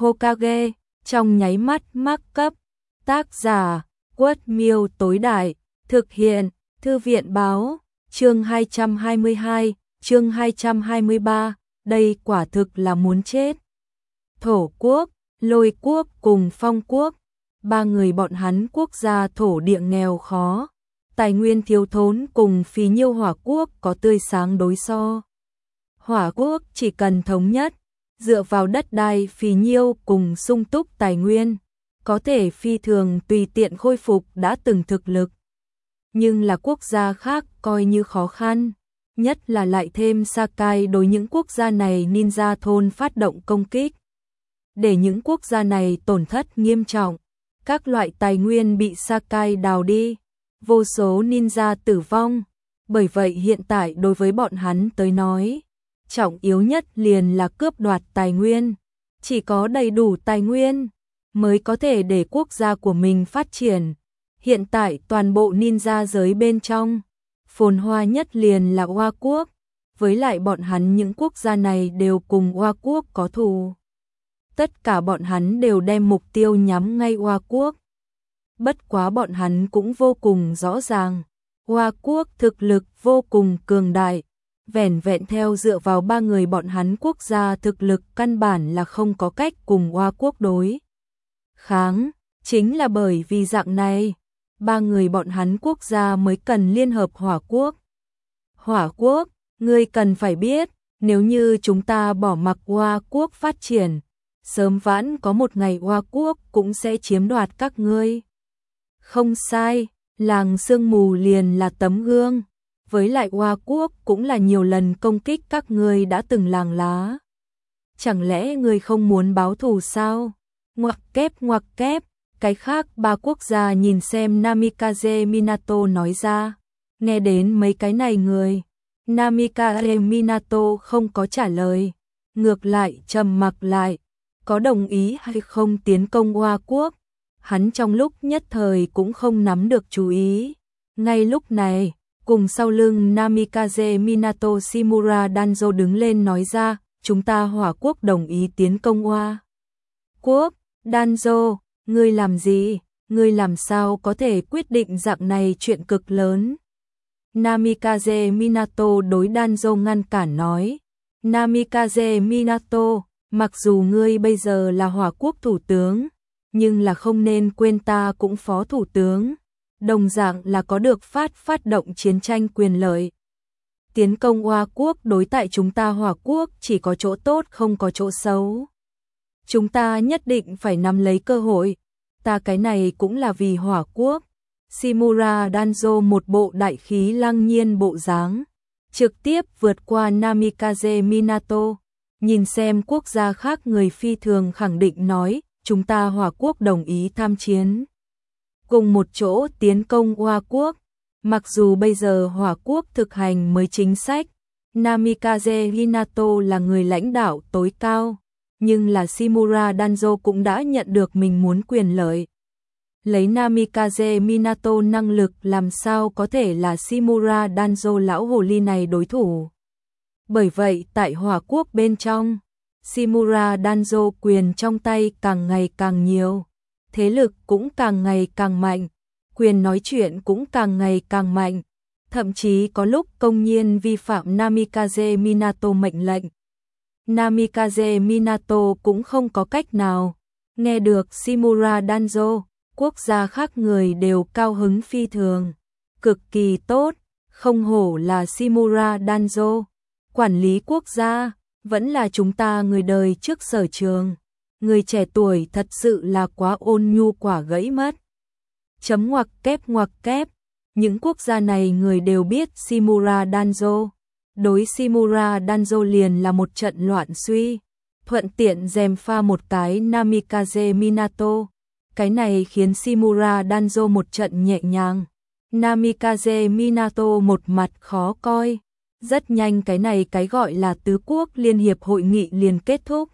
Hokage, trong nháy mắt mắc cấp. Tác giả, Quất Miêu tối đại, thực hiện, Thư viện báo, chương 222, chương 223, đây quả thực là muốn chết. Thổ quốc, Lôi quốc cùng Phong quốc, ba người bọn hắn quốc gia thổ địa nghèo khó, tài nguyên thiếu thốn cùng phí nhiêu Hỏa quốc có tươi sáng đối so. Hỏa quốc chỉ cần thống nhất, dựa vào đất đai phí nhiêu cùng sung túc tài nguyên, có thể phi thường tùy tiện khôi phục đã từng thực lực. Nhưng là quốc gia khác coi như khó khăn, nhất là lại thêm Sakai đối những quốc gia này ninja thôn phát động công kích. Để những quốc gia này tổn thất nghiêm trọng, các loại tài nguyên bị Sakai đào đi, vô số ninja tử vong. Bởi vậy hiện tại đối với bọn hắn tới nói, trọng yếu nhất liền là cướp đoạt tài nguyên. Chỉ có đầy đủ tài nguyên mới có thể để quốc gia của mình phát triển. Hiện tại toàn bộ ninja giới bên trong, phồn hoa nhất liền là Hoa quốc, với lại bọn hắn những quốc gia này đều cùng Hoa quốc có thù. Tất cả bọn hắn đều đem mục tiêu nhắm ngay Hoa quốc. Bất quá bọn hắn cũng vô cùng rõ ràng, Hoa quốc thực lực vô cùng cường đại, vẻn vẹn theo dựa vào ba người bọn hắn quốc gia thực lực căn bản là không có cách cùng Hoa quốc đối kháng. Chính là bởi vì dạng này, ba người bọn hắn quốc gia mới cần liên hợp Hỏa quốc. Hỏa quốc, ngươi cần phải biết, nếu như chúng ta bỏ mặc Hoa quốc phát triển, sớm vãn có một ngày Hoa quốc cũng sẽ chiếm đoạt các ngươi. Không sai, làng sương mù liền là tấm gương, với lại Hoa quốc cũng là nhiều lần công kích các ngươi đã từng làng lá. Chẳng lẽ ngươi không muốn báo thù sao? Ngoặc kép, cái khác ba quốc gia nhìn xem Namikaze Minato nói ra. Nghe đến mấy cái này người, Namikaze Minato không có trả lời, ngược lại trầm mặc lại, có đồng ý hay không tiến công Hoa quốc. Hắn trong lúc nhất thời cũng không nắm được chú ý. Ngay lúc này, cùng sau lưng Namikaze Minato Shimura Danzo đứng lên nói ra, chúng ta Hỏa quốc đồng ý tiến công Hoa quốc. Danzo, ngươi làm gì? Ngươi làm sao có thể quyết định dạng này chuyện cực lớn? Namikaze Minato đối Danzo ngăn cản nói. Namikaze Minato, mặc dù ngươi bây giờ là Hỏa quốc thủ tướng, nhưng là không nên quên ta cũng phó thủ tướng, đồng dạng là có được phát động chiến tranh quyền lợi. Tiến công Hoa quốc đối tại chúng ta Hỏa quốc chỉ có chỗ tốt không có chỗ xấu. Chúng ta nhất định phải nắm lấy cơ hội, ta cái này cũng là vì Hỏa quốc. Shimura Danzo một bộ đại khí lăng nhiên bộ dáng, trực tiếp vượt qua Namikaze Minato, nhìn xem quốc gia khác người phi thường khẳng định nói, chúng ta Hỏa quốc đồng ý tham chiến, cùng một chỗ tiến công Hoa quốc. Mặc dù bây giờ Hỏa quốc thực hành mới chính sách, Namikaze Minato là người lãnh đạo tối cao, nhưng là Shimura Danzo cũng đã nhận được mình muốn quyền lợi. Lấy Namikaze Minato năng lực làm sao có thể là Shimura Danzo lão hồ ly này đối thủ. Bởi vậy tại Hỏa quốc bên trong, Shimura Danzo quyền trong tay càng ngày càng nhiều, thế lực cũng càng ngày càng mạnh, quyền nói chuyện cũng càng ngày càng mạnh, thậm chí có lúc công nhiên vi phạm Namikaze Minato mệnh lệnh. Namikaze Minato cũng không có cách nào. Nghe được Shimura Danzo, quốc gia khác người đều cao hứng phi thường, cực kỳ tốt, không hổ là Shimura Danzo, quản lý quốc gia, vẫn là chúng ta người đời trước sở trường, người trẻ tuổi thật sự là quá ôn nhu quả gãy mất. Chấm ngoặc kép, những quốc gia này người đều biết Shimura Danzo, đối Shimura Danzo liền là một trận loạn suy, thuận tiện dèm pha một cái Namikaze Minato. Cái này khiến Shimura Danzo một trận nhẹ nhàng, Namikaze Minato một mặt khó coi. Rất nhanh cái này cái gọi là tứ quốc liên hiệp hội nghị liền kết thúc.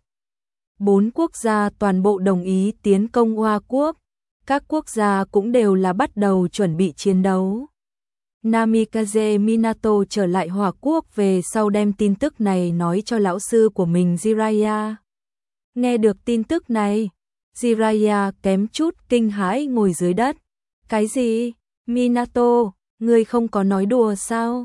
4 quốc gia toàn bộ đồng ý tiến công Hoa quốc, các quốc gia cũng đều là bắt đầu chuẩn bị chiến đấu. Namikaze Minato trở lại Hỏa quốc về sau đem tin tức này nói cho lão sư của mình Jiraiya. Nghe được tin tức này, Jiraiya kém chút kinh hãi ngồi dưới đất. Cái gì? Minato, ngươi không có nói đùa sao?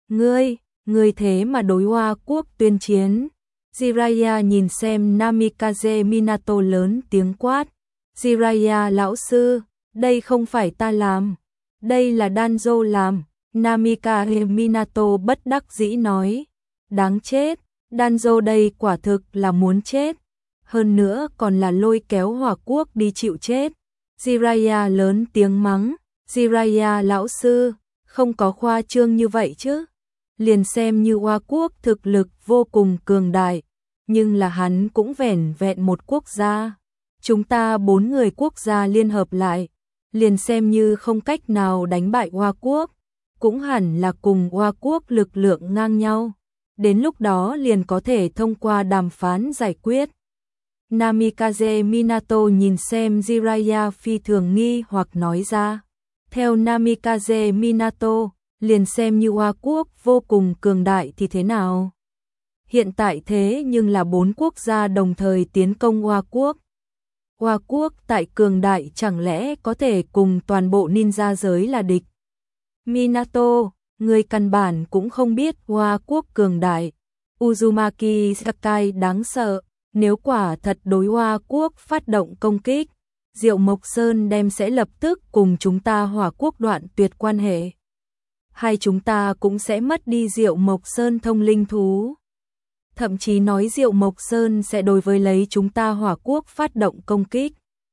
Ngươi thế mà đối Hoa Quốc tuyên chiến. Jiraiya nhìn xem Namikaze Minato lớn tiếng quát. Jiraiya lão sư, đây không phải ta làm, đây là Danzo làm. Namikaze Minato bất đắc dĩ nói. Đáng chết, Danzo đây quả thực là muốn chết. Hơn nữa còn là lôi kéo Hoa Quốc đi chịu chết. Jiraiya lớn tiếng mắng. Jiraiya lão sư, không có khoa trương như vậy chứ. Liền xem như Hoa Quốc thực lực vô cùng cường đại, nhưng là hắn cũng vẻn vẹn một quốc gia. Chúng ta 4 người quốc gia liên hợp lại, liền xem như không cách nào đánh bại Hoa Quốc, cũng hẳn là cùng Hoa Quốc lực lượng ngang nhau. Đến lúc đó liền có thể thông qua đàm phán giải quyết. Namikaze Minato nhìn xem Jiraiya phi thường nghi hoặc nói ra. Theo Namikaze Minato, liền xem như Hoa Quốc vô cùng cường đại thì thế nào? Hiện tại thế nhưng là 4 quốc gia đồng thời tiến công Hoa Quốc. Hoa Quốc tại cường đại chẳng lẽ có thể cùng toàn bộ ninja giới là địch? Minato, người căn bản cũng không biết Hoa Quốc cường đại. Uzumaki Sakai đáng sợ, nếu quả thật đối Hoa Quốc phát động công kích, Diệu Mộc Sơn đem sẽ lập tức cùng chúng ta Hoa Quốc đoạn tuyệt quan hệ. Hay chúng ta cũng sẽ mất đi Diệu Mộc Sơn thông linh thú. Thậm chí nói Diệu Mộc Sơn sẽ đối với lấy chúng ta Hoa Quốc phát động công kích.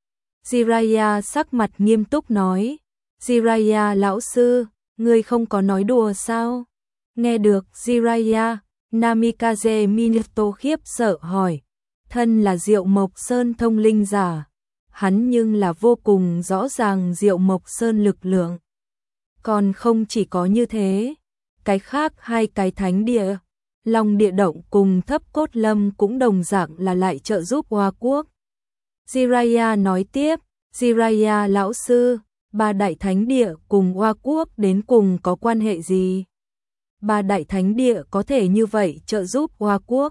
Jiraiya sắc mặt nghiêm túc nói. Jiraiya lão sư, ngươi không có nói đùa sao? Nghe được Jiraiya, Namikaze Minato khiếp sợ hỏi. Thân là Diệu Mộc Sơn thông linh giả, hắn nhưng là vô cùng rõ ràng Diệu Mộc Sơn lực lượng. Còn không chỉ có như thế, cái khác 2 cái thánh địa, Long Địa Động cùng Thấp Cốt Lâm cũng đồng dạng là lại trợ giúp Hoa Quốc. Jiraiya nói tiếp, Jiraiya lão sư, 3 đại thánh địa cùng Hoa Quốc đến cùng có quan hệ gì? 3 đại thánh địa có thể như vậy trợ giúp Hoa Quốc?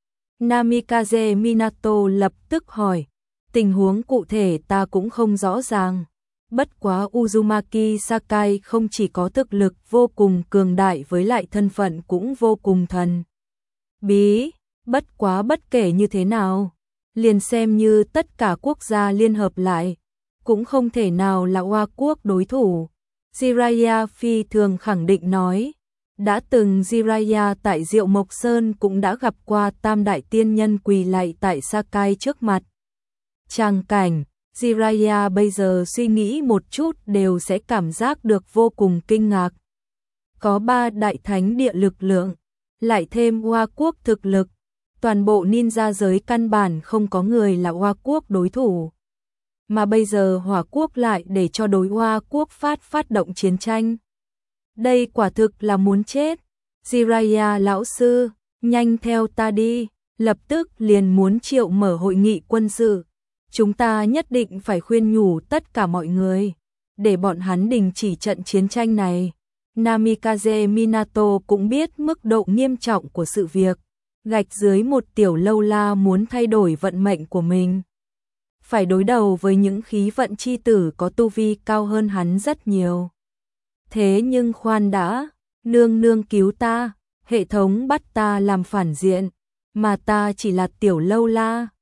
Namikaze Minato lập tức hỏi, tình huống cụ thể ta cũng không rõ ràng. Bất quá Uzumaki Sakai không chỉ có thực lực vô cùng cường đại với lại thân phận cũng vô cùng thần bí. Bất quá bất kể như thế nào, liền xem như tất cả quốc gia liên hợp lại, cũng không thể nào là Hoa Quốc đối thủ. Jiraiya phi thường khẳng định nói. Đã từng Jiraiya tại Diệu Mộc Sơn cũng đã gặp qua tam đại tiên nhân quỳ lạy tại Sakai trước mặt. Tràng cảnh, Jiraiya bây giờ suy nghĩ một chút đều sẽ cảm giác được vô cùng kinh ngạc. Có 3 đại thánh địa lực lượng, lại thêm Hoa Quốc thực lực, toàn bộ ninja giới căn bản không có người là Hoa Quốc đối thủ. Mà bây giờ Hoa Quốc lại để cho đối Hoa Quốc phát động chiến tranh. Đây quả thực là muốn chết. Jiraiya lão sư, nhanh theo ta đi, lập tức liền muốn triệu mở hội nghị quân sự. Chúng ta nhất định phải khuyên nhủ tất cả mọi người, để bọn hắn đình chỉ trận chiến tranh này. Namikaze Minato cũng biết mức độ nghiêm trọng của sự việc, gạch dưới một tiểu lâu la muốn thay đổi vận mệnh của mình. Phải đối đầu với những khí vận chi tử có tu vi cao hơn hắn rất nhiều. Thế nhưng khoan đã, nương nương cứu ta, hệ thống bắt ta làm phản diện, mà ta chỉ là tiểu lâu la.